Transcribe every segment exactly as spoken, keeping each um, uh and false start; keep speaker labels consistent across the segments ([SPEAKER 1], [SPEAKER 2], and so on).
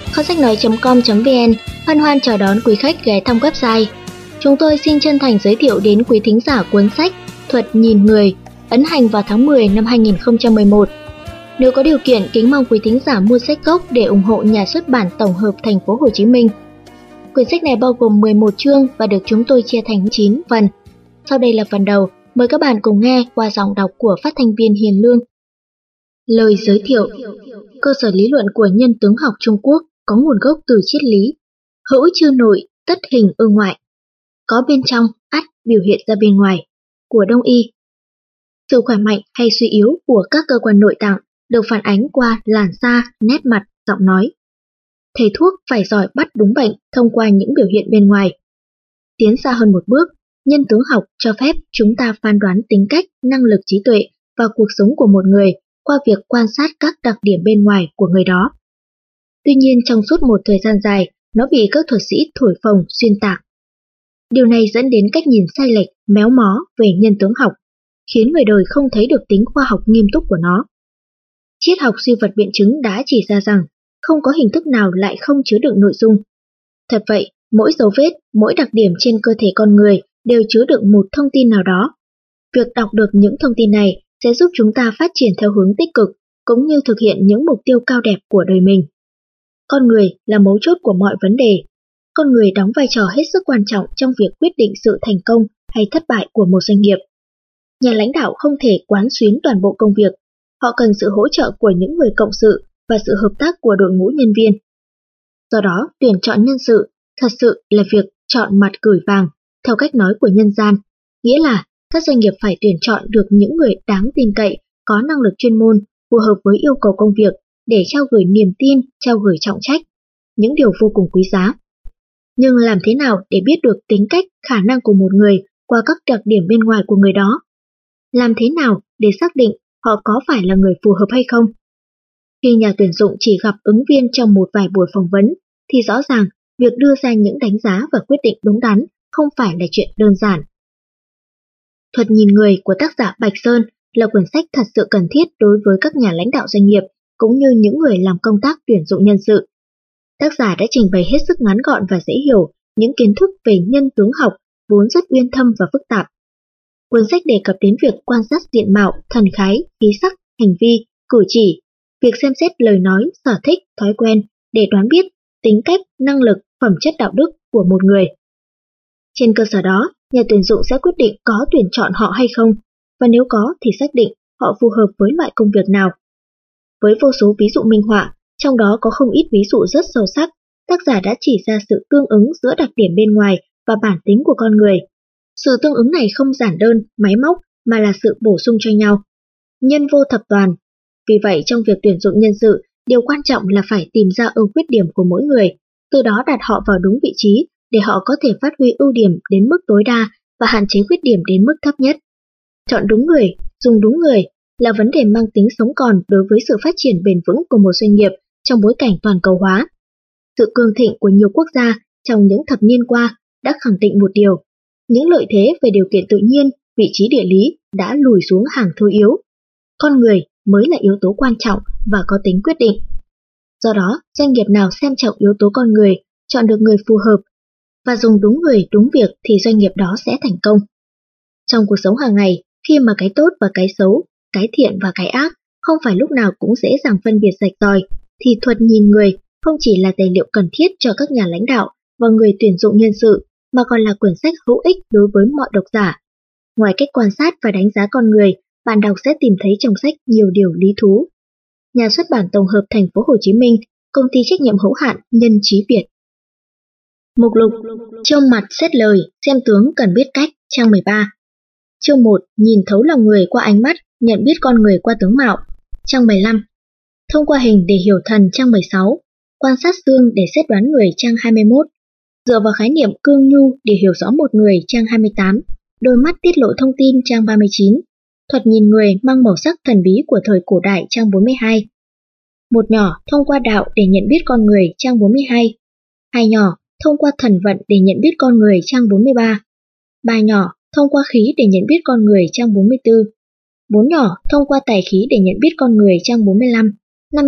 [SPEAKER 1] kho sách nói chấm com chấm vn hân hoan chào đón quý khách ghé thăm website. Chúng tôi xin chân thành giới thiệu đến quý thính giả cuốn sách Thuật nhìn người, ấn hành vào tháng mười năm hai nghìn không trăm mười một. Nếu có điều kiện, kính mong quý thính giả mua sách gốc để ủng hộ nhà xuất bản tổng hợp Thành phố Hồ Chí Minh. Quyển sách này bao gồm mười một chương và được chúng tôi chia thành chín phần. Sau đây là phần đầu, mời các bạn cùng nghe qua giọng đọc của phát thanh viên Hiền Lương. Lời giới thiệu. Cơ sở lý luận của nhân tướng học Trung Quốc có nguồn gốc từ triết lý hữu chư nội, tất hình ư ngoại, có bên trong ắt biểu hiện ra bên ngoài của Đông y. Sự khỏe mạnh hay suy yếu của các cơ quan nội tạng được phản ánh qua làn da, nét mặt, giọng nói. Thầy thuốc phải giỏi bắt đúng bệnh thông qua những biểu hiện bên ngoài. Tiến xa hơn một bước, nhân tướng học cho phép chúng ta phán đoán tính cách, năng lực trí tuệ và cuộc sống của một người qua việc quan sát các đặc điểm bên ngoài của người đó. Tuy nhiên, trong suốt một thời gian dài, nó bị các thuật sĩ thổi phồng xuyên tạc. Điều này dẫn đến cách nhìn sai lệch, méo mó về nhân tướng học, khiến người đời không thấy được tính khoa học nghiêm túc của nó. Triết học suy vật biện chứng đã chỉ ra rằng không có hình thức nào lại không chứa đựng nội dung. Thật vậy, mỗi dấu vết, mỗi đặc điểm trên cơ thể con người đều chứa đựng một thông tin nào đó. Việc đọc được những thông tin này sẽ giúp chúng ta phát triển theo hướng tích cực, cũng như thực hiện những mục tiêu cao đẹp của đời mình. Con người là mấu chốt của mọi vấn đề. Con người đóng vai trò hết sức quan trọng trong việc quyết định sự thành công hay thất bại của một doanh nghiệp. Nhà lãnh đạo không thể quán xuyến toàn bộ công việc. Họ cần sự hỗ trợ của những người cộng sự và sự hợp tác của đội ngũ nhân viên. Do đó, tuyển chọn nhân sự thật sự là việc chọn mặt gửi vàng, theo cách nói của nhân gian, nghĩa là các doanh nghiệp phải tuyển chọn được những người đáng tin cậy, có năng lực chuyên môn, phù hợp với yêu cầu công việc để trao gửi niềm tin, trao gửi trọng trách, những điều vô cùng quý giá. Nhưng làm thế nào để biết được tính cách, khả năng của một người qua các đặc điểm bên ngoài của người đó? Làm thế nào để xác định họ có phải là người phù hợp hay không? Khi nhà tuyển dụng chỉ gặp ứng viên trong một vài buổi phỏng vấn, thì rõ ràng việc đưa ra những đánh giá và quyết định đúng đắn không phải là chuyện đơn giản. Thuật nhìn người của tác giả Bạch Sơn là quyển sách thật sự cần thiết đối với các nhà lãnh đạo doanh nghiệp cũng như những người làm công tác tuyển dụng nhân sự. Tác giả đã trình bày hết sức ngắn gọn và dễ hiểu những kiến thức về nhân tướng học vốn rất uyên thâm và phức tạp. Cuốn sách đề cập đến việc quan sát diện mạo, thần khái, khí sắc, hành vi, cử chỉ, việc xem xét lời nói, sở thích, thói quen để đoán biết tính cách, năng lực, phẩm chất đạo đức của một người. Trên cơ sở đó, nhà tuyển dụng sẽ quyết định có tuyển chọn họ hay không, và nếu có thì xác định họ phù hợp với loại công việc nào. Với vô số ví dụ minh họa, trong đó có không ít ví dụ rất sâu sắc, tác giả đã chỉ ra sự tương ứng giữa đặc điểm bên ngoài và bản tính của con người. Sự tương ứng này không giản đơn, máy móc, mà là sự bổ sung cho nhau. Nhân vô thập toàn. Vì vậy, trong việc tuyển dụng nhân sự, điều quan trọng là phải tìm ra ưu khuyết điểm của mỗi người, từ đó đặt họ vào đúng vị trí để họ có thể phát huy ưu điểm đến mức tối đa và hạn chế khuyết điểm đến mức thấp nhất. Chọn đúng người, dùng đúng người là vấn đề mang tính sống còn đối với sự phát triển bền vững của một doanh nghiệp trong bối cảnh toàn cầu hóa. Sự cường thịnh của nhiều quốc gia trong những thập niên qua đã khẳng định một điều: những lợi thế về điều kiện tự nhiên, vị trí địa lý đã lùi xuống hàng thứ yếu. Con người mới là yếu tố quan trọng và có tính quyết định. Do đó, doanh nghiệp nào xem trọng yếu tố con người, chọn được người phù hợp và dùng đúng người đúng việc thì doanh nghiệp đó sẽ thành công. Trong cuộc sống hàng ngày, khi mà cái tốt và cái xấu, cái thiện và cái ác không phải lúc nào cũng dễ dàng phân biệt rạch ròi, thì thuật nhìn người không chỉ là tài liệu cần thiết cho các nhà lãnh đạo và người tuyển dụng nhân sự, mà còn là quyển sách hữu ích đối với mọi độc giả. Ngoài cách quan sát và đánh giá con người, bạn đọc sẽ tìm thấy trong sách nhiều điều lý thú. Nhà xuất bản tổng hợp Thành phố Hồ Chí Minh, công ty trách nhiệm hữu hạn Nhân Chí Việt. Mục lục: Chương mặt xét lời, xem tướng cần biết cách, trang mười ba. Chương một: Nhìn thấu lòng người qua ánh mắt, nhận biết con người qua tướng mạo, trang mười lăm. Thông qua hình để hiểu thần, trang mười sáu. Quan sát xương để xét đoán người, trang hai mươi mốt. Dựa vào khái niệm cương nhu để hiểu rõ một người, trang hai mươi tám. Đôi mắt tiết lộ thông tin, trang ba mươi chín. Thuật nhìn người mang màu sắc thần bí của thời cổ đại, trang bốn mươi hai. Một nhỏ thông qua đạo để nhận biết con người, trang bốn mươi hai. Hai nhỏ thông qua thần vận để nhận biết con người, trang bốn mươi ba. Ba nhỏ thông qua khí để nhận biết con người, trang bốn mươi tư. Bốn nhỏ thông qua tài khí để nhận biết con người, trang bốn mươi lăm. Năm nhỏ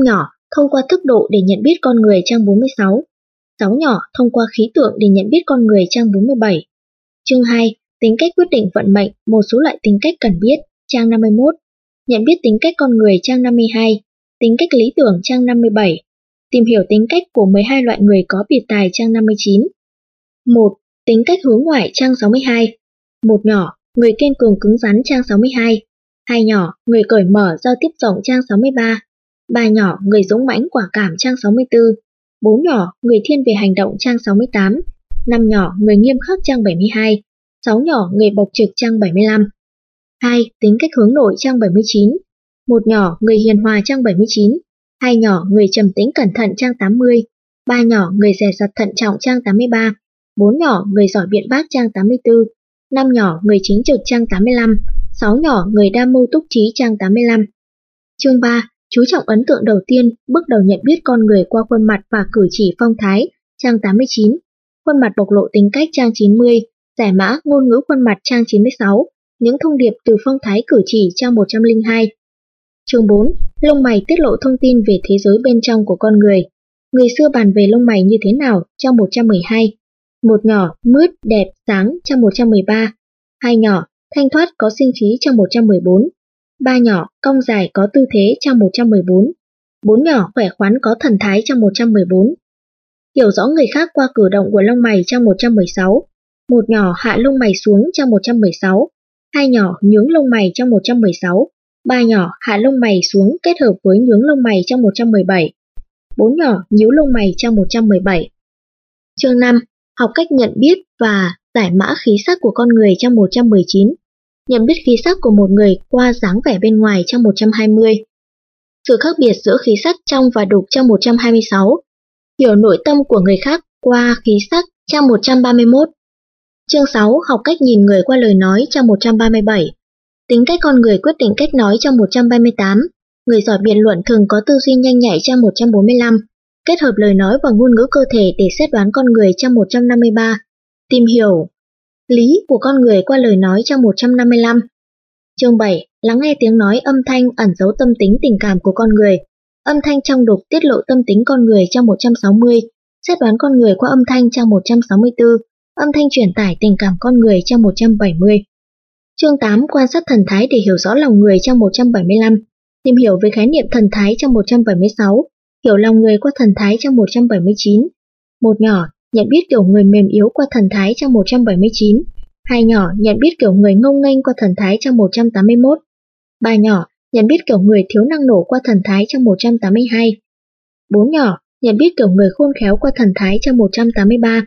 [SPEAKER 1] thông qua thức độ để nhận biết con người trang bốn mươi sáu. Sáu nhỏ, thông qua khí tượng để nhận biết con người trang bốn mươi bảy. Chương hai, tính cách quyết định vận mệnh, một số loại tính cách cần biết, trang năm mươi mốt. Nhận biết tính cách con người trang năm mươi hai, tính cách lý tưởng trang năm mươi bảy. Tìm hiểu tính cách của mười hai loại người có biệt tài trang năm mươi chín. một. Tính cách hướng ngoại trang sáu mươi hai. Một nhỏ, người kiên cường cứng rắn trang sáu mươi hai. Hai nhỏ, người cởi mở giao tiếp rộng trang sáu mươi ba. Ba nhỏ, người dũng mãnh quả cảm trang sáu mươi tư. Bốn nhỏ, người thiên về hành động trang sáu mươi tám. Năm nhỏ, người nghiêm khắc trang bảy mươi hai. Sáu nhỏ, người bộc trực trang bảy mươi lăm. Hai. Tính cách hướng nội trang bảy mươi chín. Một nhỏ, người hiền hòa trang bảy mươi chín. Hai nhỏ, người trầm tĩnh cẩn thận trang tám mươi. Ba nhỏ, người dè dặt thận trọng trang tám mươi ba. Bốn nhỏ, người giỏi biện bác trang tám mươi tư. Năm nhỏ, người chính trực trang tám mươi lăm. Sáu nhỏ, người đa mưu túc trí trang tám mươi lăm. Chương ba. Chú trọng ấn tượng đầu tiên, bước đầu nhận biết con người qua khuôn mặt và cử chỉ phong thái, trang tám mươi chín. Khuôn mặt bộc lộ tính cách trang chín mươi. Giải mã ngôn ngữ khuôn mặt trang chín mươi sáu. Những thông điệp từ phong thái cử chỉ trang một trăm lẻ hai. Chương bốn. Lông mày tiết lộ thông tin về thế giới bên trong của con người. Người xưa bàn về lông mày như thế nào trang một trăm mười hai. Một nhỏ, mướt, đẹp, sáng trang một trăm mười ba. Hai nhỏ, thanh thoát có sinh khí trang một trăm mười bốn. Ba nhỏ, cong dài có tư thế trang một trăm mười bốn. Bốn nhỏ, khỏe khoắn có thần thái trang một trăm mười bốn. Hiểu rõ người khác qua cử động của lông mày trang một trăm mười sáu. Một nhỏ, hạ lông mày xuống trang một trăm mười sáu. Hai nhỏ, nhướng lông mày trang một trăm mười sáu. Ba nhỏ, hạ lông mày xuống kết hợp với nhướng lông mày trang một trăm mười bảy. Bốn nhỏ, nhíu lông mày trang một trăm mười bảy. Chương năm. Học cách nhận biết và giải mã khí sắc của con người trang một trăm mười chín. Nhận biết khí sắc của một người qua dáng vẻ bên ngoài trang một trăm hai mươi. Sự khác biệt giữa khí sắc trong và đục trang một trăm hai mươi sáu. Hiểu nội tâm của người khác qua khí sắc trang một trăm ba mươi mốt. Chương sáu. Học cách nhìn người qua lời nói trang một trăm ba mươi bảy. Tính cách con người quyết định cách nói trang một trăm ba mươi tám. Người giỏi biện luận thường có tư duy nhanh nhạy trang một trăm bốn mươi lăm. Kết hợp lời nói và ngôn ngữ cơ thể để xét đoán con người trang một trăm năm mươi ba. Tìm hiểu lý của con người qua lời nói trang một trăm năm mươi lăm. Chương bảy. Lắng nghe tiếng nói âm thanh ẩn giấu tâm tính tình cảm của con người. Âm thanh trong đục tiết lộ tâm tính con người trang một trăm sáu mươi. Xét đoán con người qua âm thanh trang một trăm sáu mươi tư. Âm thanh truyền tải tình cảm con người trang một trăm bảy mươi. Chương tám. Quan sát thần thái để hiểu rõ lòng người trang một trăm bảy mươi lăm. Tìm hiểu về khái niệm thần thái trang một trăm bảy mươi sáu. Hiểu lòng người qua thần thái trang một trăm bảy mươi chín. Một nhỏ, nhận biết kiểu người mềm yếu qua thần thái trang một trăm bảy mươi chín. Hai nhỏ, nhận biết kiểu người ngông nghênh qua thần thái trang một trăm tám mươi mốt. Ba nhỏ, nhận biết kiểu người thiếu năng nổ qua thần thái trang một trăm tám mươi hai. Bốn nhỏ, nhận biết kiểu người khôn khéo qua thần thái trang một trăm tám mươi ba.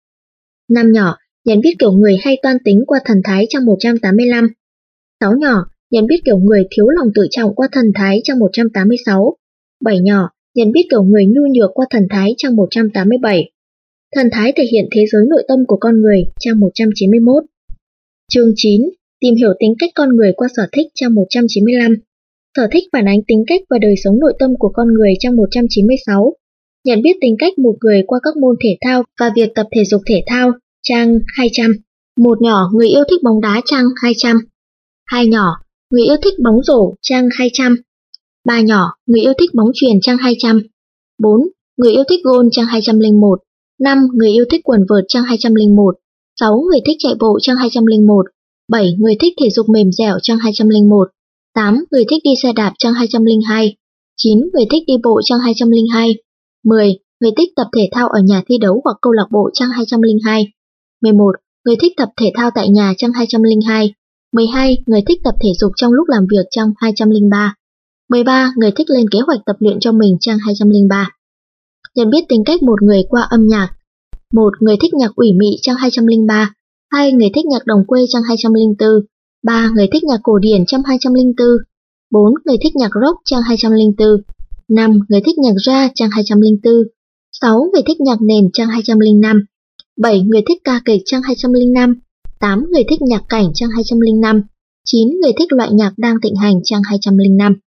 [SPEAKER 1] Năm nhỏ, nhận biết kiểu người hay toan tính qua thần thái trang một trăm tám mươi lăm. Sáu nhỏ, nhận biết kiểu người thiếu lòng tự trọng qua thần thái trang một trăm tám mươi sáu. Bảy nhỏ, nhận biết kiểu người nhu nhược qua thần thái trang một trăm tám mươi bảy. Thần thái thể hiện thế giới nội tâm của con người trang một trăm chín mươi mốt. Chương chín. Tìm hiểu tính cách con người qua sở thích trang một trăm chín mươi lăm. Sở thích phản ánh tính cách và đời sống nội tâm của con người trang một trăm chín mươi sáu. Nhận biết tính cách một người qua các môn thể thao và việc tập thể dục thể thao trang hai trăm. Một nhỏ, người yêu thích bóng đá trang hai trăm. Hai nhỏ, người yêu thích bóng rổ trang hai trăm. Ba nhỏ, người yêu thích bóng chuyền trang hai trăm. Bốn, người yêu thích gôn trang hai trăm lẻ một. Năm, người yêu thích quần vợt trang hai trăm lẻ một. Sáu, người thích chạy bộ trang hai trăm lẻ một. Bảy, người thích thể dục mềm dẻo trang hai trăm lẻ một. Tám, người thích đi xe đạp trang hai trăm lẻ hai. Chín, người thích đi bộ trang hai trăm lẻ hai. Mười, người thích tập thể thao ở nhà thi đấu hoặc câu lạc bộ trang hai trăm lẻ hai. Mười một, người thích tập thể thao tại nhà trang hai trăm lẻ hai. Mười hai, người thích tập thể dục trong lúc làm việc trang hai trăm lẻ ba. Mười ba, người thích lên kế hoạch tập luyện cho mình trang hai trăm lẻ ba. Nhận biết tính cách một người qua âm nhạc. Một, người thích nhạc ủy mị trang hai trăm lẻ ba. Hai, người thích nhạc đồng quê trang hai trăm lẻ bốn. Ba, người thích nhạc cổ điển trang hai trăm lẻ bốn. Bốn, người thích nhạc rock trang hai trăm lẻ bốn. Năm, người thích nhạc jazz trang hai trăm lẻ bốn. Sáu, người thích nhạc nền trang hai trăm lẻ năm. Bảy, người thích ca kịch trang hai trăm lẻ năm. Tám, người thích nhạc cảnh trang hai trăm lẻ năm. Chín, người thích loại nhạc đang thịnh hành trang hai trăm lẻ năm.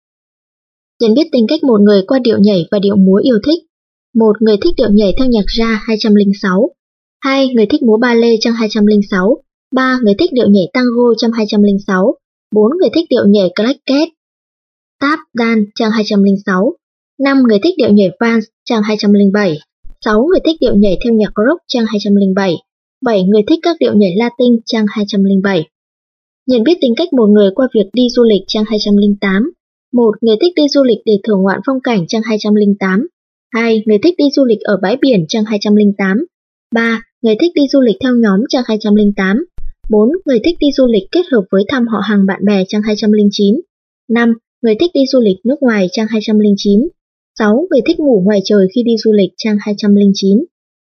[SPEAKER 1] Nhận biết tính cách một người qua điệu nhảy và điệu múa yêu thích. Một, người thích điệu nhảy theo nhạc jazz hai trăm lẻ sáu. Hai, người thích múa ballet trang hai trăm lẻ sáu. Ba, người thích điệu nhảy tango trang hai trăm lẻ sáu. Bốn, người thích điệu nhảy claquette, tap dance trang hai trăm lẻ sáu. năm. Người thích điệu nhảy vals, trang hai trăm lẻ bảy. sáu. Người thích điệu nhảy theo nhạc rock, trang hai trăm lẻ bảy. bảy. Người thích các điệu nhảy Latin, trang hai trăm lẻ bảy. Nhận biết tính cách một người qua việc đi du lịch, trang hai trăm lẻ tám. một. Người thích đi du lịch để thưởng ngoạn phong cảnh, trang hai trăm lẻ tám. hai. Người thích đi du lịch ở bãi biển, trang hai trăm lẻ tám. ba. Người thích đi du lịch theo nhóm, trang hai trăm lẻ tám. bốn. Người thích đi du lịch kết hợp với thăm họ hàng bạn bè, trang hai trăm lẻ chín. năm. Người thích đi du lịch nước ngoài, trang hai trăm lẻ chín. sáu. Người thích ngủ ngoài trời khi đi du lịch, trang hai trăm lẻ chín.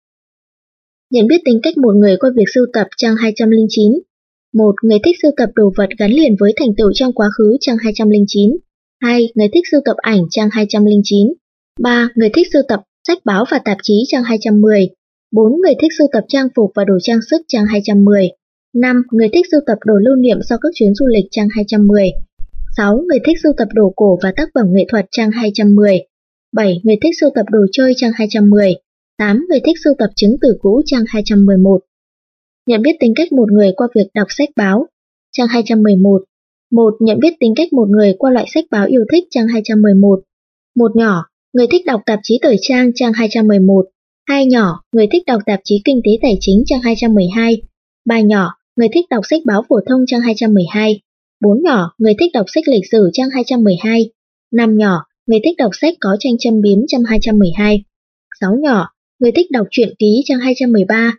[SPEAKER 1] Nhận biết tính cách một người qua việc sưu tập, trang hai trăm lẻ chín. một. Người thích sưu tập đồ vật gắn liền với thành tựu trong quá khứ, trang hai trăm lẻ chín. hai. Người thích sưu tập ảnh, trang hai trăm lẻ chín. ba. Người thích sưu tập sách báo và tạp chí, trang hai trăm mười. bốn. Người thích sưu tập trang phục và đồ trang sức, trang hai trăm mười. năm. Người thích sưu tập đồ lưu niệm sau các chuyến du lịch, trang hai trăm mười. sáu. Người thích sưu tập đồ cổ và tác phẩm nghệ thuật, trang hai trăm mười. bảy. Người thích sưu tập đồ chơi, trang hai trăm mười. tám. Người thích sưu tập chứng từ cũ, trang hai trăm mười một. Nhận biết tính cách một người qua việc đọc sách báo, trang hai trăm mười một. một. Nhận biết tính cách một người qua loại sách báo yêu thích, trang hai trăm mười một. một nhỏ, người thích đọc tạp chí thời trang, trang hai trăm mười một. hai nhỏ, người thích đọc tạp chí kinh tế tài chính, trang hai trăm mười hai. ba nhỏ, người thích đọc sách báo phổ thông, trang hai trăm mười hai. bốn nhỏ, người thích đọc sách lịch sử, trang hai trăm mười hai. năm nhỏ, người thích đọc sách có tranh châm biếm, trang hai trăm mười hai. sáu nhỏ, người thích đọc truyện ký, trang hai trăm mười ba.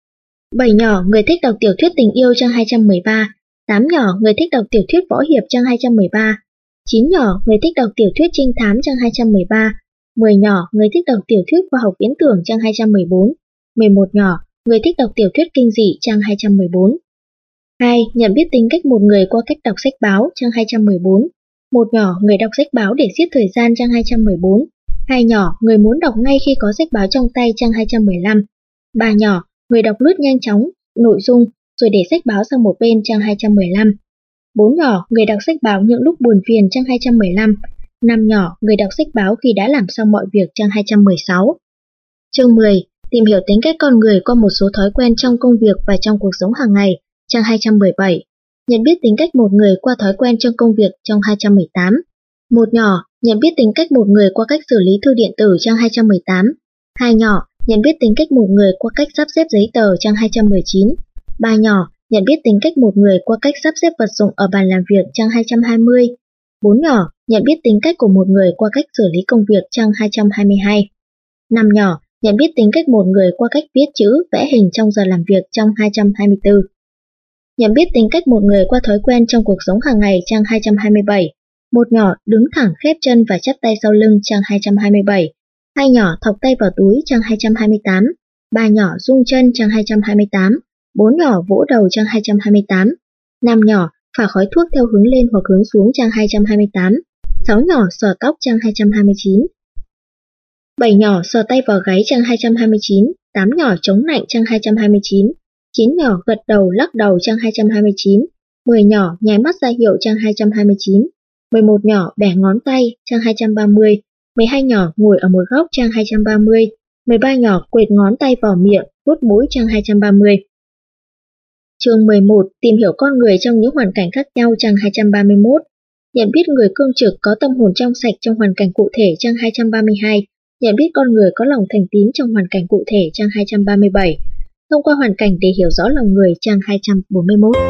[SPEAKER 1] bảy nhỏ, người thích đọc tiểu thuyết tình yêu, trang hai trăm mười ba. tám nhỏ, người thích đọc tiểu thuyết võ hiệp, trang hai trăm mười ba. chín nhỏ, người thích đọc tiểu thuyết trinh thám, trang hai trăm mười ba. mười nhỏ, người thích đọc tiểu thuyết khoa học viễn tưởng, trang hai trăm mười bốn. mười một nhỏ, người thích đọc tiểu thuyết kinh dị, trang hai trăm mười bốn. hai. Nhận biết tính cách một người qua cách đọc sách báo, trang hai trăm mười bốn. một nhỏ, người đọc sách báo để giết thời gian, trang hai trăm mười bốn. hai nhỏ, người muốn đọc ngay khi có sách báo trong tay, trang hai trăm mười lăm. ba nhỏ, người đọc lướt nhanh chóng nội dung rồi để sách báo sang một bên, trang hai trăm mười lăm. bốn nhỏ, người đọc sách báo những lúc buồn phiền, trang hai trăm mười lăm. năm nhỏ, người đọc sách báo khi đã làm xong mọi việc, trang hai trăm mười sáu. Chương mười. Tìm hiểu tính cách con người qua một số thói quen trong công việc và trong cuộc sống hàng ngày, trang hai trăm mười bảy. Nhận biết tính cách một người qua thói quen trong công việc, trong hai trăm mười tám. một nhỏ, nhận biết tính cách một người qua cách xử lý thư điện tử, trang hai trăm mười tám. hai nhỏ, nhận biết tính cách một người qua cách sắp xếp giấy tờ, trang hai trăm mười chín. ba nhỏ, nhận biết tính cách một người qua cách sắp xếp vật dụng ở bàn làm việc, trang hai trăm hai mươi. bốn nhỏ, nhận biết tính cách của một người qua cách xử lý công việc, trang hai trăm hai mươi hai. năm nhỏ, nhận biết tính cách một người qua cách viết chữ, vẽ hình trong giờ làm việc, trong hai trăm hai mươi tư. Nhận biết tính cách một người qua thói quen trong cuộc sống hàng ngày, trang hai trăm hai mươi bảy. một nhỏ, đứng thẳng khép chân và chắp tay sau lưng, trang hai trăm hai mươi bảy. hai nhỏ, thọc tay vào túi, trang hai trăm hai mươi tám. ba nhỏ, rung chân, trang hai trăm hai mươi tám. bốn nhỏ, vỗ đầu, trang hai trăm hai mươi tám. năm nhỏ, phả khói thuốc theo hướng lên hoặc hướng xuống, trang hai trăm hai mươi tám. sáu nhỏ, sờ tóc, trang hai trăm hai mươi chín. bảy nhỏ, sờ tay vào gáy, trang hai trăm hai mươi chín. tám nhỏ, chống nạnh, trang hai trăm hai mươi chín. chín nhỏ, gật đầu, lắc đầu, trang hai trăm hai mươi chín. mười nhỏ, nháy mắt ra hiệu, trang hai trăm hai mươi chín. mười một nhỏ, bẻ ngón tay, trang hai trăm ba mươi. mười hai nhỏ, ngồi ở một góc, trang hai trăm ba mươi. mười ba nhỏ, quệt ngón tay vào miệng, vuốt mũi, trang hai trăm ba mươi. Chương mười một. Tìm hiểu con người trong những hoàn cảnh khác nhau, trang hai trăm ba mươi mốt. Nhận biết người cương trực có tâm hồn trong sạch trong hoàn cảnh cụ thể, trang hai trăm ba mươi hai. Nhận biết con người có lòng thành tín trong hoàn cảnh cụ thể, trang hai trăm ba mươi bảy. Thông qua hoàn cảnh để hiểu rõ lòng người, trang hai trăm bốn mươi mốt.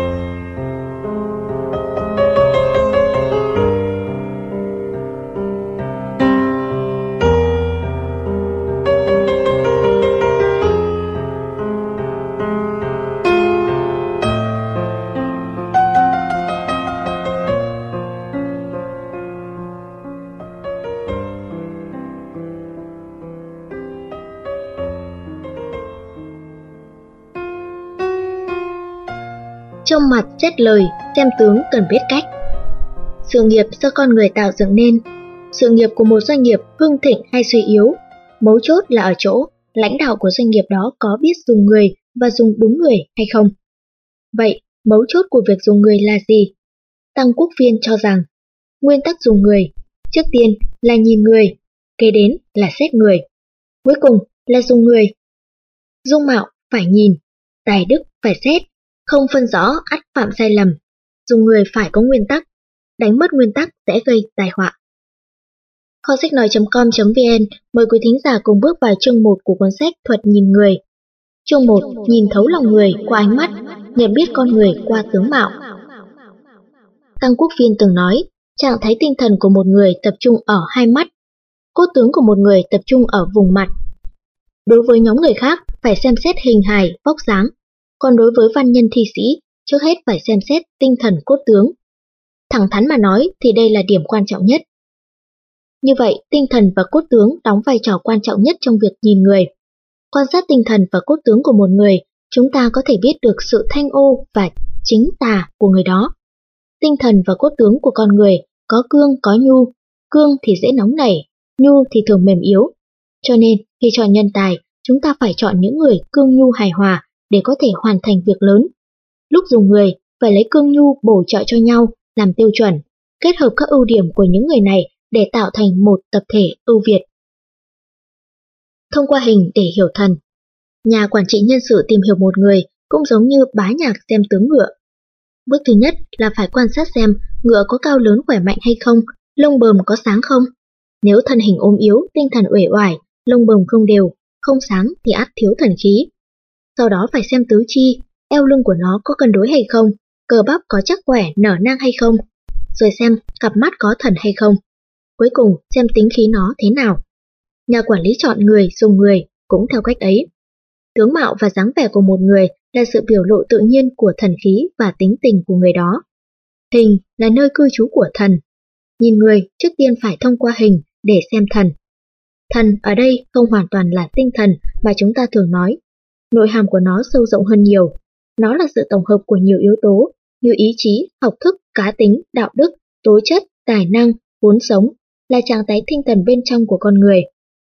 [SPEAKER 1] Trông mặt xét lời, xem tướng cần biết cách. Sự nghiệp do con người tạo dựng nên. Sự nghiệp của một doanh nghiệp hưng thịnh hay suy yếu, mấu chốt là ở chỗ lãnh đạo của doanh nghiệp đó có biết dùng người và dùng đúng người hay không. Vậy, mấu chốt của việc dùng người là gì? Tăng Quốc Phiên cho rằng, nguyên tắc dùng người, trước tiên là nhìn người, kế đến là xét người, cuối cùng là dùng người. Dung mạo phải nhìn, tài đức phải xét, không phân rõ ắt phạm sai lầm. Dùng người phải có nguyên tắc, đánh mất nguyên tắc sẽ gây tai họa. Kho sách nói chấm com chấm vn mời quý thính giả cùng bước vào chương một của cuốn sách Thuật nhìn người. Chương một, nhìn thấu lòng người qua ánh mắt, nhận biết con người qua tướng mạo. Tăng Quốc Phiên từng nói, trạng thái tinh thần của một người tập trung ở hai mắt, cốt tướng của một người tập trung ở vùng mặt. Đối với nhóm người khác, phải xem xét hình hài, vóc dáng, còn đối với văn nhân thi sĩ, trước hết phải xem xét tinh thần cốt tướng. Thẳng thắn mà nói thì đây là điểm quan trọng nhất. Như vậy, tinh thần và cốt tướng đóng vai trò quan trọng nhất trong việc nhìn người. Quan sát tinh thần và cốt tướng của một người, chúng ta có thể biết được sự thanh ô và chính tà của người đó. Tinh thần và cốt tướng của con người có cương có nhu, cương thì dễ nóng nảy, nhu thì thường mềm yếu. Cho nên, khi chọn nhân tài, chúng ta phải chọn những người cương nhu hài hòa để có thể hoàn thành việc lớn. Lúc dùng người, phải lấy cương nhu bổ trợ cho nhau làm tiêu chuẩn, kết hợp các ưu điểm của những người này để tạo thành một tập thể ưu việt. Thông qua hình để hiểu thần. Nhà quản trị nhân sự tìm hiểu một người cũng giống như bá nhạc xem tướng ngựa. Bước thứ nhất là phải quan sát xem ngựa có cao lớn khỏe mạnh hay không, lông bờm có sáng không. Nếu thân hình ốm yếu, tinh thần uể oải, lông bờm không đều, không sáng thì ắt thiếu thần khí. Sau đó phải xem tứ chi, eo lưng của nó có cân đối hay không, cơ bắp có chắc khỏe, nở nang hay không, rồi xem cặp mắt có thần hay không. Cuối cùng xem tính khí nó thế nào. Nhà quản lý chọn người, dùng người cũng theo cách ấy. Tướng mạo và dáng vẻ của một người là sự biểu lộ tự nhiên của thần khí và tính tình của người đó. Hình là nơi cư trú của thần. Nhìn người trước tiên phải thông qua hình để xem thần. Thần ở đây không hoàn toàn là tinh thần mà chúng ta thường nói. Nội hàm của nó sâu rộng hơn nhiều. Nó là sự tổng hợp của nhiều yếu tố như ý chí, học thức, cá tính, đạo đức, tố chất, tài năng, vốn sống, là trạng thái tinh thần bên trong của con người.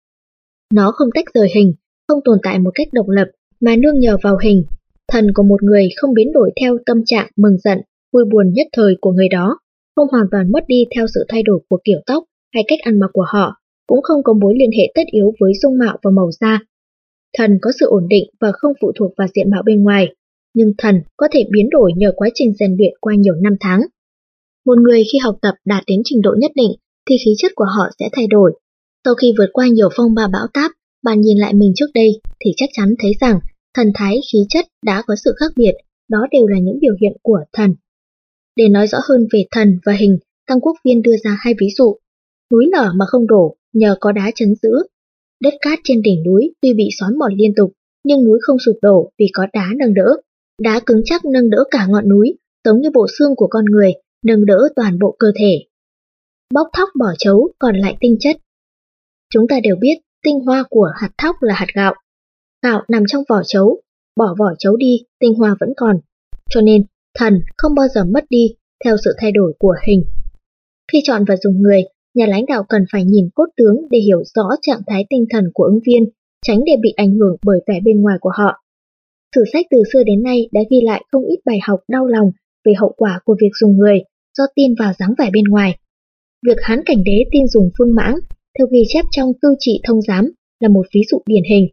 [SPEAKER 1] Nó không tách rời hình, không tồn tại một cách độc lập, mà nương nhờ vào hình. Thần của một người không biến đổi theo tâm trạng mừng giận, vui buồn nhất thời của người đó, không hoàn toàn mất đi theo sự thay đổi của kiểu tóc hay cách ăn mặc của họ, cũng không có mối liên hệ tất yếu với dung mạo và màu da. Thần có sự ổn định và không phụ thuộc vào diện mạo bên ngoài, nhưng thần có thể biến đổi nhờ quá trình rèn luyện qua nhiều năm tháng. Một người khi học tập đạt đến trình độ nhất định thì khí chất của họ sẽ thay đổi. Sau khi vượt qua nhiều phong ba bão táp, bạn nhìn lại mình trước đây thì chắc chắn thấy rằng thần thái, khí chất đã có sự khác biệt, đó đều là những biểu hiện của thần. Để nói rõ hơn về thần và hình, Tăng Quốc Phiên đưa ra hai ví dụ. Núi lở mà không đổ nhờ có đá chấn giữ. Đất cát trên đỉnh núi tuy bị xói mòn liên tục, nhưng núi không sụp đổ vì có đá nâng đỡ. Đá cứng chắc nâng đỡ cả ngọn núi, giống như bộ xương của con người, nâng đỡ toàn bộ cơ thể. Bóc thóc bỏ chấu còn lại tinh chất. Chúng ta đều biết tinh hoa của hạt thóc là hạt gạo. Gạo nằm trong vỏ chấu, bỏ vỏ chấu đi, tinh hoa vẫn còn. Cho nên, thần không bao giờ mất đi theo sự thay đổi của hình. Khi chọn và dùng người, nhà lãnh đạo cần phải nhìn cốt tướng để hiểu rõ trạng thái tinh thần của ứng viên, tránh để bị ảnh hưởng bởi vẻ bên ngoài của họ. Sử sách từ xưa đến nay đã ghi lại không ít bài học đau lòng về hậu quả của việc dùng người do tin vào dáng vẻ bên ngoài. Việc Hán Cảnh Đế tin dùng Phương Mãng, theo ghi chép trong Tư Trị Thông Giám, là một ví dụ điển hình.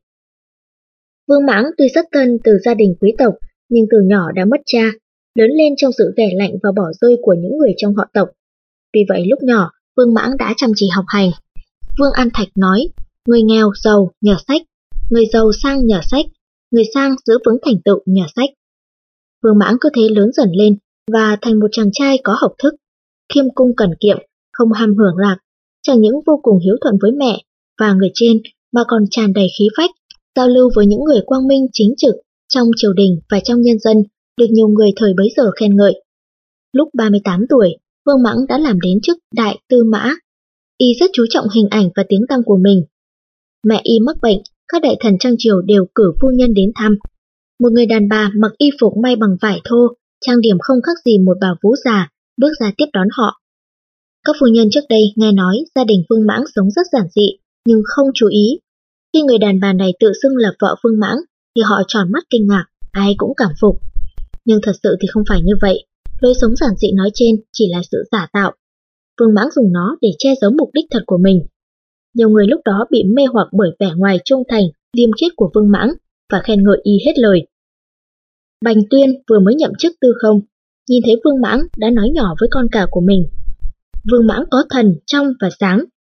[SPEAKER 1] Vương Mãng tuy xuất thân từ gia đình quý tộc, nhưng từ nhỏ đã mất cha, lớn lên trong sự ghẻ lạnh và bỏ rơi của những người trong họ tộc. Vì vậy lúc nhỏ, Vương Mãng đã chăm chỉ học hành. Vương An Thạch nói, người nghèo giàu nhờ sách, người giàu sang nhờ sách, người sang giữ vững thành tựu nhờ sách. Vương Mãng cứ thế lớn dần lên và thành một chàng trai có học thức, khiêm cung cẩn kiệm, không ham hưởng lạc, chẳng những vô cùng hiếu thuận với mẹ và người trên mà còn tràn đầy khí phách, giao lưu với những người quang minh chính trực trong triều đình và trong nhân dân, được nhiều người thời bấy giờ khen ngợi. Lúc ba mươi tám tuổi, Vương Mãng đã làm đến chức đại tư mã. Y rất chú trọng hình ảnh và tiếng tăm của mình. Mẹ Y mắc bệnh, các đại thần trong triều đều cử phu nhân đến thăm. Một người đàn bà mặc y phục may bằng vải thô, trang điểm không khác gì một bà vú già, bước ra tiếp đón họ. Các phu nhân trước đây nghe nói gia đình Vương Mãng sống rất giản dị, nhưng không chú ý. Khi người đàn bà này tự xưng là vợ Vương Mãng, thì họ tròn mắt kinh ngạc, ai cũng cảm phục. Nhưng thật sự thì không phải như vậy, lối sống giản dị nói trên chỉ là sự giả tạo. Vương Mãng dùng nó để che giấu mục đích thật của mình. Nhiều người lúc đó bị mê hoặc bởi vẻ ngoài trung thành, liêm khiết của Vương Mãng và khen ngợi y hết lời. Bành Tuyên vừa mới nhậm chức tư không, nhìn thấy Vương Mãng đã nói nhỏ với con cả của mình. Vương Mãng có thần trong và sáng,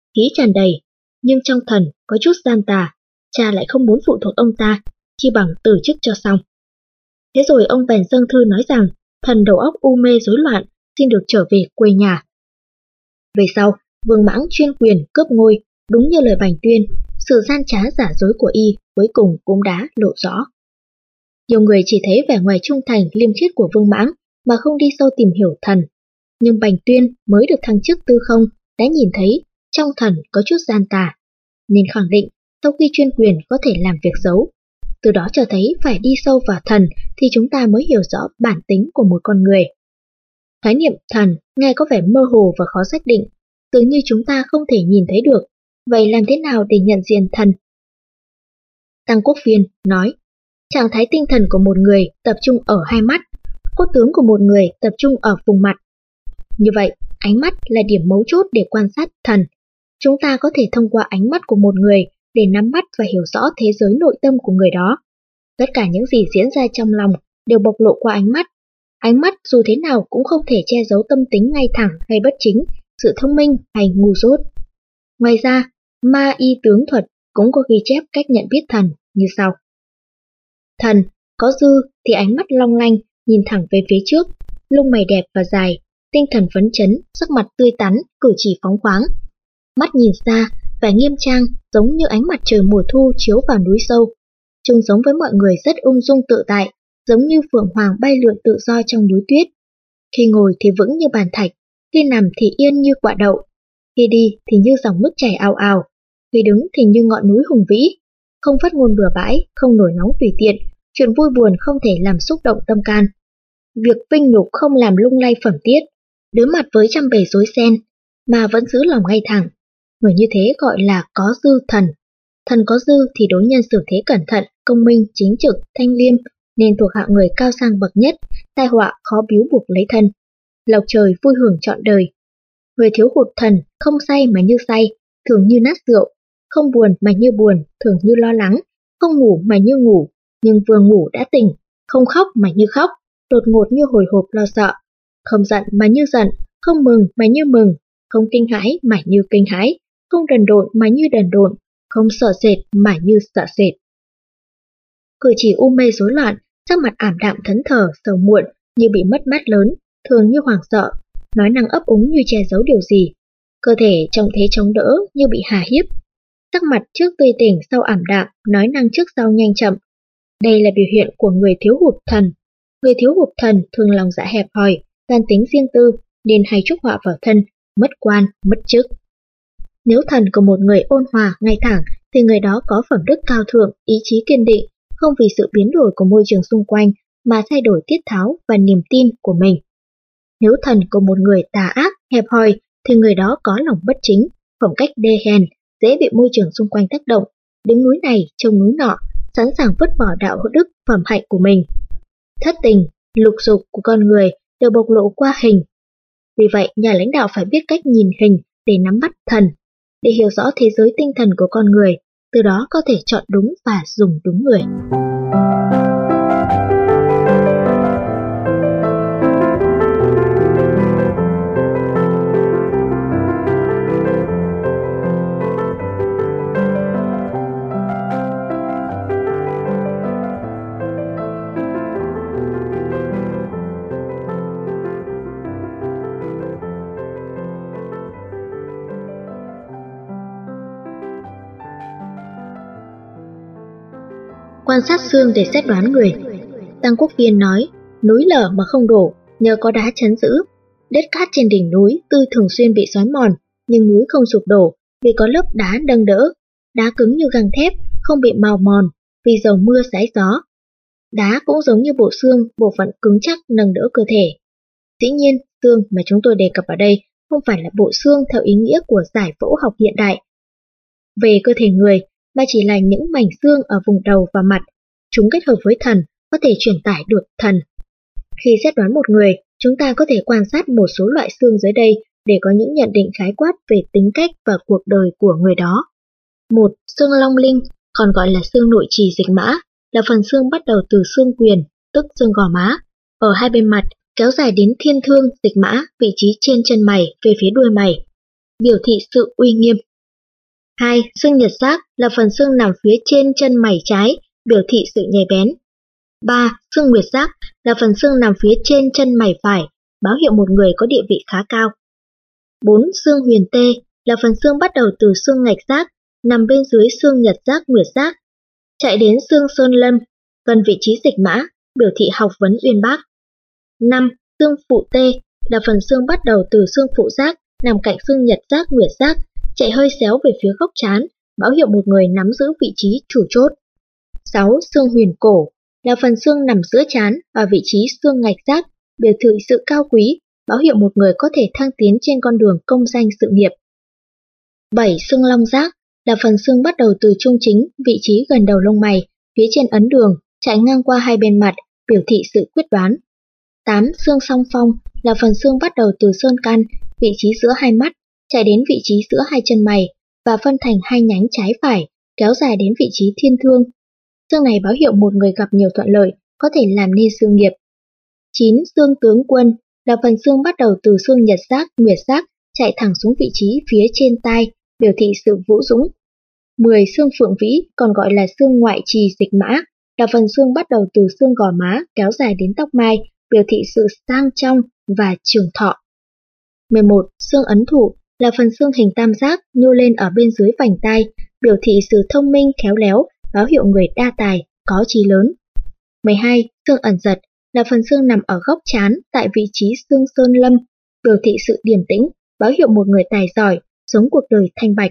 [SPEAKER 1] khí tràn đầy, nhưng trong thần có chút gian tà, cha lại không muốn phụ thuộc ông ta, chi bằng từ chức cho xong. Thế rồi ông bèn dâng thư nói rằng thần đầu óc u mê rối loạn, xin được trở về quê nhà. Về sau, Vương Mãng chuyên quyền cướp ngôi, đúng như lời Bành Tuyên, sự gian trá giả dối của y cuối cùng cũng đã lộ rõ. Nhiều người chỉ thấy vẻ ngoài trung thành liêm khiết của Vương Mãng mà không đi sâu tìm hiểu thần. Nhưng Bành Tuyên mới được thăng chức tư không đã nhìn thấy trong thần có chút gian tà, nên khẳng định sau khi chuyên quyền có thể làm việc xấu. Từ đó cho thấy phải đi sâu vào thần thì chúng ta mới hiểu rõ bản tính của một con người. Khái niệm thần nghe có vẻ mơ hồ và khó xác định, dường như chúng ta không thể nhìn thấy được. Vậy làm thế nào để nhận diện thần? Tăng Quốc Phiên nói, trạng thái tinh thần của một người tập trung ở hai mắt, cốt tướng của một người tập trung ở vùng mặt. Như vậy, ánh mắt là điểm mấu chốt để quan sát thần. Chúng ta có thể thông qua ánh mắt của một người để nắm bắt và hiểu rõ thế giới nội tâm của người đó. Tất cả những gì diễn ra trong lòng đều bộc lộ qua ánh mắt. Ánh mắt dù thế nào cũng không thể che giấu tâm tính ngay thẳng hay bất chính, sự thông minh hay ngu dốt. Ngoài ra, Ma Y tướng thuật cũng có ghi chép cách nhận biết thần như sau. Thần có dư thì ánh mắt long lanh, nhìn thẳng về phía trước, lông mày đẹp và dài, tinh thần phấn chấn, sắc mặt tươi tắn, cử chỉ phóng khoáng. Mắt nhìn xa, vẻ nghiêm trang, giống như ánh mặt trời mùa thu chiếu vào núi sâu. Trông giống với mọi người rất ung dung tự tại, giống như phượng hoàng bay lượn tự do trong núi tuyết. Khi ngồi thì vững như bàn thạch, khi nằm thì yên như quả đậu, khi đi thì như dòng nước chảy ào ào, khi đứng thì như ngọn núi hùng vĩ, không phát ngôn bừa bãi, không nổi nóng tùy tiện, chuyện vui buồn không thể làm xúc động tâm can. Việc vinh nhục không làm lung lay phẩm tiết, đối mặt với trăm bề rối ren, mà vẫn giữ lòng ngay thẳng. Người như thế gọi là có dư thần. Thần có dư thì đối nhân xử thế cẩn thận, công minh, chính trực, thanh liêm, nên thuộc hạng người cao sang bậc nhất, tai họa khó biếu buộc lấy thân. Lộc trời vui hưởng trọn đời. Người thiếu hụt thần, không say mà như say, thường như nát rượu, không buồn mà như buồn, thường như lo lắng, không ngủ mà như ngủ, nhưng vừa ngủ đã tỉnh, không khóc mà như khóc, đột ngột như hồi hộp lo sợ, không giận mà như giận, không mừng mà như mừng, không kinh hãi mà như kinh hãi, không đần độn mà như đần độn, không sợ sệt mà như sợ sệt. Cử chỉ u mê rối loạn, sắc mặt ảm đạm thẫn thờ, sầu muộn, như bị mất mát lớn, thường như hoảng sợ, nói năng ấp úng như che giấu điều gì, cơ thể trong thế chống đỡ như bị hà hiếp, sắc mặt trước tươi tỉnh sau ảm đạm, nói năng trước sau nhanh chậm. Đây là biểu hiện của người thiếu hụt thần. Người thiếu hụt thần thường lòng dạ hẹp hòi, gian tính riêng tư, nên hay chuốc họa vào thân, mất quan, mất chức. Nếu thần của một người ôn hòa, ngay thẳng, thì người đó có phẩm đức cao thượng, ý chí kiên định, không vì sự biến đổi của môi trường xung quanh mà thay đổi tiết tháo và niềm tin của mình. Nếu thần của một người tà ác, hẹp hòi, thì người đó có lòng bất chính, phẩm cách đê hèn, dễ bị môi trường xung quanh tác động, đứng núi này trông núi nọ, sẵn sàng vứt bỏ đạo đức phẩm hạnh của mình. Thất tình, lục dục của con người đều bộc lộ qua hình. Vì vậy, nhà lãnh đạo phải biết cách nhìn hình để nắm bắt thần, để hiểu rõ thế giới tinh thần của con người, từ đó có thể chọn đúng và dùng đúng người. Quan sát xương để xét đoán người. Tăng Quốc Phiên nói, núi lở mà không đổ, nhờ có đá chắn giữ. Đất cát trên đỉnh núi tuy thường xuyên bị xói mòn, nhưng núi không sụp đổ vì có lớp đá nâng đỡ. Đá cứng như gang thép, không bị màu mòn vì dầu mưa sái gió. Đá cũng giống như bộ xương, bộ phận cứng chắc nâng đỡ cơ thể. Dĩ nhiên, xương mà chúng tôi đề cập ở đây không phải là bộ xương theo ý nghĩa của giải phẫu học hiện đại về cơ thể người, mà chỉ là những mảnh xương ở vùng đầu và mặt. Chúng kết hợp với thần có thể truyền tải được thần. Khi xét đoán một người, chúng ta có thể quan sát một số loại xương dưới đây để có những nhận định khái quát về tính cách và cuộc đời của người đó. Một. Xương long linh, còn gọi là xương nội trì dịch mã, là phần xương bắt đầu từ xương quyền, tức xương gò má, ở hai bên mặt, kéo dài đến thiên thương dịch mã, vị trí trên chân mày về phía đuôi mày, biểu thị sự uy nghiêm. hai. Xương nhật giác là phần xương nằm phía trên chân mày trái, biểu thị sự nhạy bén. ba. Xương nguyệt giác là phần xương nằm phía trên chân mày phải, báo hiệu một người có địa vị khá cao. bốn. Xương huyền tê là phần xương bắt đầu từ xương ngạch giác, nằm bên dưới xương nhật giác nguyệt giác, chạy đến xương sơn lâm, gần vị trí dịch mã, biểu thị học vấn uyên bác. năm. Xương phụ tê là phần xương bắt đầu từ xương phụ giác, nằm cạnh xương nhật giác nguyệt giác, chạy hơi xéo về phía góc trán, báo hiệu một người nắm giữ vị trí chủ chốt. sáu. Xương huyền cổ là phần xương nằm giữa trán và vị trí xương ngạch giác, biểu thị sự cao quý, báo hiệu một người có thể thăng tiến trên con đường công danh sự nghiệp. bảy. Xương long giác là phần xương bắt đầu từ trung chính, vị trí gần đầu lông mày, phía trên ấn đường, chạy ngang qua hai bên mặt, biểu thị sự quyết đoán. tám. Xương song phong là phần xương bắt đầu từ sơn căn, vị trí giữa hai mắt, chạy đến vị trí giữa hai chân mày và phân thành hai nhánh trái phải, kéo dài đến vị trí thiên thương. Xương này báo hiệu một người gặp nhiều thuận lợi, có thể làm nên sự nghiệp. chín. Xương tướng quân là phần xương bắt đầu từ xương nhật giác, nguyệt giác, chạy thẳng xuống vị trí phía trên tai, biểu thị sự vũ dũng. mười. Xương phượng vĩ, còn gọi là xương ngoại trì dịch mã, là phần xương bắt đầu từ xương gò má, kéo dài đến tóc mai, biểu thị sự sang trong và trường thọ. mười một. Xương ấn thủ là phần xương hình tam giác nhô lên ở bên dưới vành tai, biểu thị sự thông minh, khéo léo, báo hiệu người đa tài, có chí lớn. mười hai. Xương ẩn giật là phần xương nằm ở góc trán tại vị trí xương sơn lâm, biểu thị sự điềm tĩnh, báo hiệu một người tài giỏi, sống cuộc đời thanh bạch.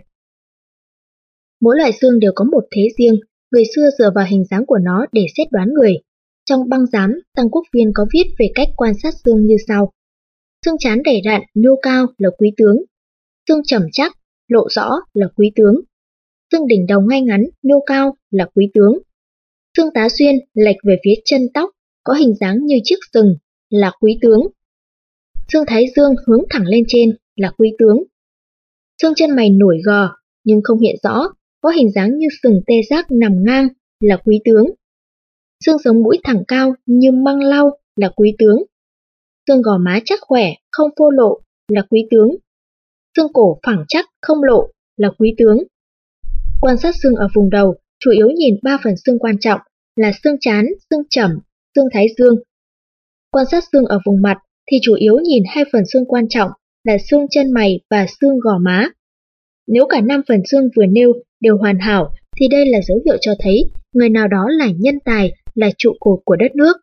[SPEAKER 1] Mỗi loại xương đều có một thế riêng, người xưa dựa vào hình dáng của nó để xét đoán người. Trong băng giám, Tăng Quốc Viên có viết về cách quan sát xương như sau. Xương trán đầy đặn, nhô cao là quý tướng. Xương trầm chắc, lộ rõ là quý tướng. Xương đỉnh đầu ngay ngắn, nhô cao là quý tướng. Xương tá xuyên lệch về phía chân tóc, có hình dáng như chiếc sừng là quý tướng. Xương thái dương hướng thẳng lên trên là quý tướng. Xương chân mày nổi gò nhưng không hiện rõ, có hình dáng như sừng tê giác nằm ngang là quý tướng. Xương sống mũi thẳng cao như măng lau là quý tướng. Xương gò má chắc khỏe, không phô lộ là quý tướng. Xương cổ phẳng chắc, không lộ là quý tướng. Quan sát xương ở vùng đầu, chủ yếu nhìn ba phần xương quan trọng là xương trán, xương chẩm, xương thái dương. Quan sát xương ở vùng mặt thì chủ yếu nhìn hai phần xương quan trọng là xương chân mày và xương gò má. Nếu cả năm phần xương vừa nêu đều hoàn hảo thì đây là dấu hiệu cho thấy người nào đó là nhân tài, là trụ cột của đất nước.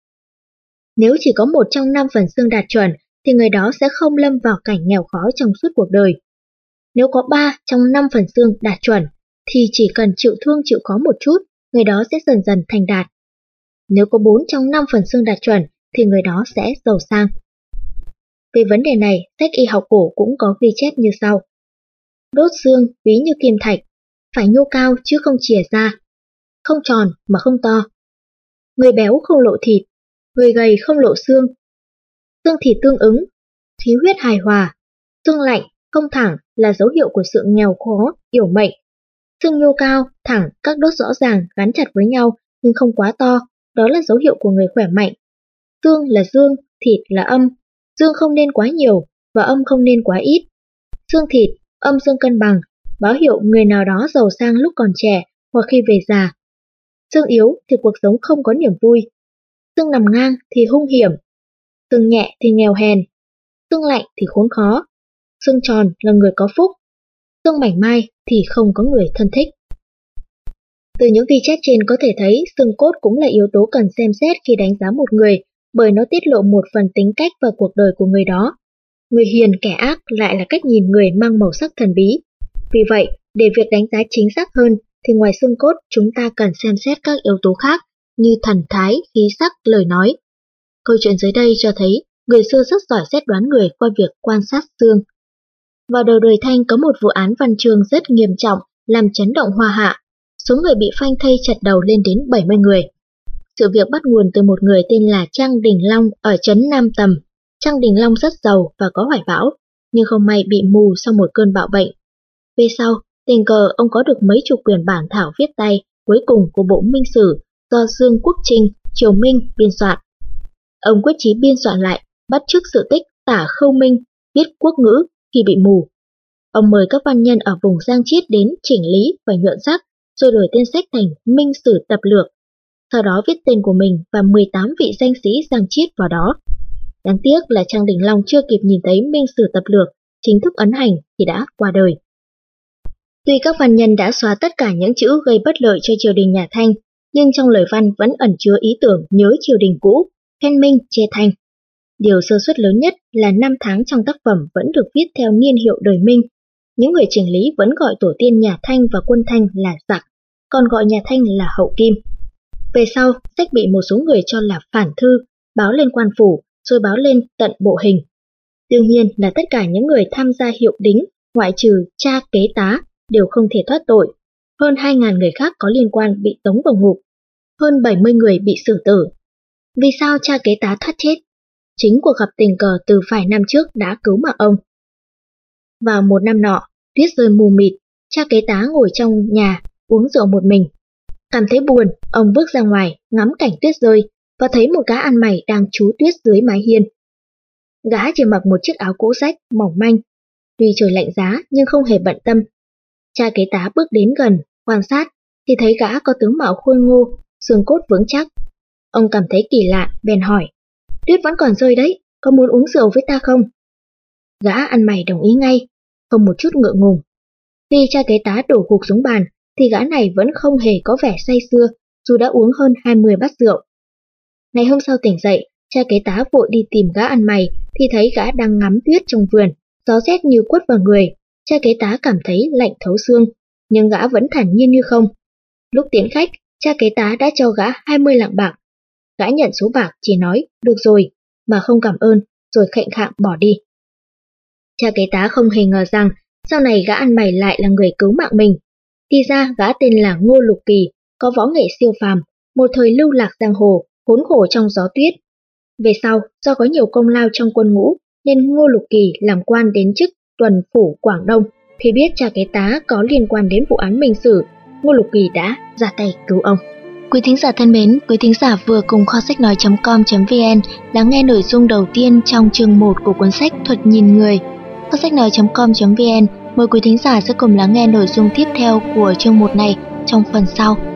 [SPEAKER 1] Nếu chỉ có một trong năm phần xương đạt chuẩn thì người đó sẽ không lâm vào cảnh nghèo khó trong suốt cuộc đời. Nếu có ba trong năm phần xương đạt chuẩn thì chỉ cần chịu thương chịu khó một chút, người đó sẽ dần dần thành đạt. Nếu có bốn trong năm phần xương đạt chuẩn thì người đó sẽ giàu sang. Về vấn đề này, sách y học cổ cũng có ghi chép như sau. Đốt xương ví như kim thạch, phải nhô cao chứ không chìa ra, không tròn mà không to. Người béo không lộ thịt, người gầy không lộ xương. Xương thịt tương ứng, khí huyết hài hòa. Xương lạnh, không thẳng là dấu hiệu của sự nghèo khó, yểu mệnh. Xương nhô cao, thẳng, các đốt rõ ràng gắn chặt với nhau nhưng không quá to, đó là dấu hiệu của người khỏe mạnh. Xương là dương, thịt là âm. Dương không nên quá nhiều và âm không nên quá ít. Xương thịt, âm dương cân bằng, báo hiệu người nào đó giàu sang lúc còn trẻ hoặc khi về già. Xương yếu thì cuộc sống không có niềm vui. Xương nằm ngang thì hung hiểm. Xương nhẹ thì nghèo hèn. Xương lạnh thì khốn khó. Xương tròn là người có phúc. Xương mảnh mai thì không có người thân thích. Từ những ghi chép trên có thể thấy xương cốt cũng là yếu tố cần xem xét khi đánh giá một người, bởi nó tiết lộ một phần tính cách và cuộc đời của người đó. Người hiền kẻ ác lại là cách nhìn người mang màu sắc thần bí. Vì vậy, để việc đánh giá chính xác hơn, thì ngoài xương cốt chúng ta cần xem xét các yếu tố khác như thần thái, khí sắc, lời nói. Câu chuyện dưới đây cho thấy người xưa rất giỏi xét đoán người qua việc quan sát xương. Vào đầu đời Thanh có một vụ án văn chương rất nghiêm trọng làm chấn động Hoa Hạ. Số người bị phanh thây chặt đầu lên đến bảy mươi người. Sự việc bắt nguồn từ một người tên là Trang Đình Long ở trấn Nam Tầm. Trang Đình Long rất giàu và có hoài bão, nhưng không may bị mù sau một cơn bạo bệnh. Về sau, tình cờ ông có được mấy chục quyển bản thảo viết tay cuối cùng của bộ Minh Sử do Dương Quốc Trinh, Triều Minh biên soạn. Ông quyết chí biên soạn lại, bắt chước sự tích Tả Khâu Minh viết quốc ngữ khi bị mù. Ông mời các văn nhân ở vùng Giang Chiết đến chỉnh lý và nhuận sắc, rồi đổi tên sách thành Minh Sử Tập Lược. Sau đó viết tên của mình và mười tám vị danh sĩ Giang Chiết vào đó. Đáng tiếc là Trang Đình Long chưa kịp nhìn thấy Minh Sử Tập Lược chính thức ấn hành thì đã qua đời. Tuy các văn nhân đã xóa tất cả những chữ gây bất lợi cho triều đình nhà Thanh, nhưng trong lời văn vẫn ẩn chứa ý tưởng nhớ triều đình cũ, khen Minh chê Thanh. Điều sơ suất lớn nhất là năm tháng trong tác phẩm vẫn được viết theo niên hiệu đời Minh. Những người chỉnh lý vẫn gọi tổ tiên nhà Thanh và quân Thanh là giặc, còn gọi nhà Thanh là hậu Kim. Về sau, sách bị một số người cho là phản thư, báo lên quan phủ, rồi báo lên tận bộ hình. Đương nhiên là tất cả những người tham gia hiệu đính, ngoại trừ cha kế tá, đều không thể thoát tội. Hơn hai nghìn người khác có liên quan bị tống vào ngục. Hơn bảy mươi người bị xử tử. Vì sao cha kế tá thoát chết? Chính cuộc gặp tình cờ từ vài năm trước đã cứu mạng ông. Vào một năm nọ, tuyết rơi mù mịt, cha kế tá ngồi trong nhà, uống rượu một mình. Cảm thấy buồn, ông bước ra ngoài, ngắm cảnh tuyết rơi, và thấy một gã ăn mày đang trú tuyết dưới mái hiên. Gã chỉ mặc một chiếc áo cũ rách, mỏng manh. Tuy trời lạnh giá nhưng không hề bận tâm. Cha kế tá bước đến gần, quan sát, thì thấy gã có tướng mạo khôi ngô, xương cốt vững chắc. Ông cảm thấy kỳ lạ, bèn hỏi, tuyết vẫn còn rơi đấy, có muốn uống rượu với ta không? Gã ăn mày đồng ý ngay, không một chút ngượng ngùng. Khi cha kế tá đổ gục xuống bàn, thì gã này vẫn không hề có vẻ say sưa, dù đã uống hơn hai mươi bát rượu. Ngày hôm sau tỉnh dậy, cha kế tá vội đi tìm gã ăn mày, thì thấy gã đang ngắm tuyết trong vườn, gió rét như quất vào người. Cha kế tá cảm thấy lạnh thấu xương, nhưng gã vẫn thản nhiên như không. Lúc tiễn khách, cha kế tá đã cho gã hai mươi lạng bạc. Gã nhận số bạc, chỉ nói, được rồi, mà không cảm ơn, rồi khệnh khạng bỏ đi. Cha kế tá không hề ngờ rằng, sau này gã ăn mày lại là người cứu mạng mình. Thì ra gã tên là Ngô Lục Kỳ, có võ nghệ siêu phàm, một thời lưu lạc giang hồ, khốn khổ trong gió tuyết. Về sau, do có nhiều công lao trong quân ngũ, nên Ngô Lục Kỳ làm quan đến chức tuần phủ Quảng Đông. Khi biết cha kế tá có liên quan đến vụ án Minh Sử, Ngô Lục Kỳ đã ra tay cứu ông. Quý thính giả thân mến, quý thính giả vừa cùng kho sách nói chấm com chấm vn lắng nghe nội dung đầu tiên trong chương một của cuốn sách Thuật Nhìn Người. Kho sách nói chấm com chấm vn mời quý thính giả sẽ cùng lắng nghe nội dung tiếp theo của chương một này trong phần sau.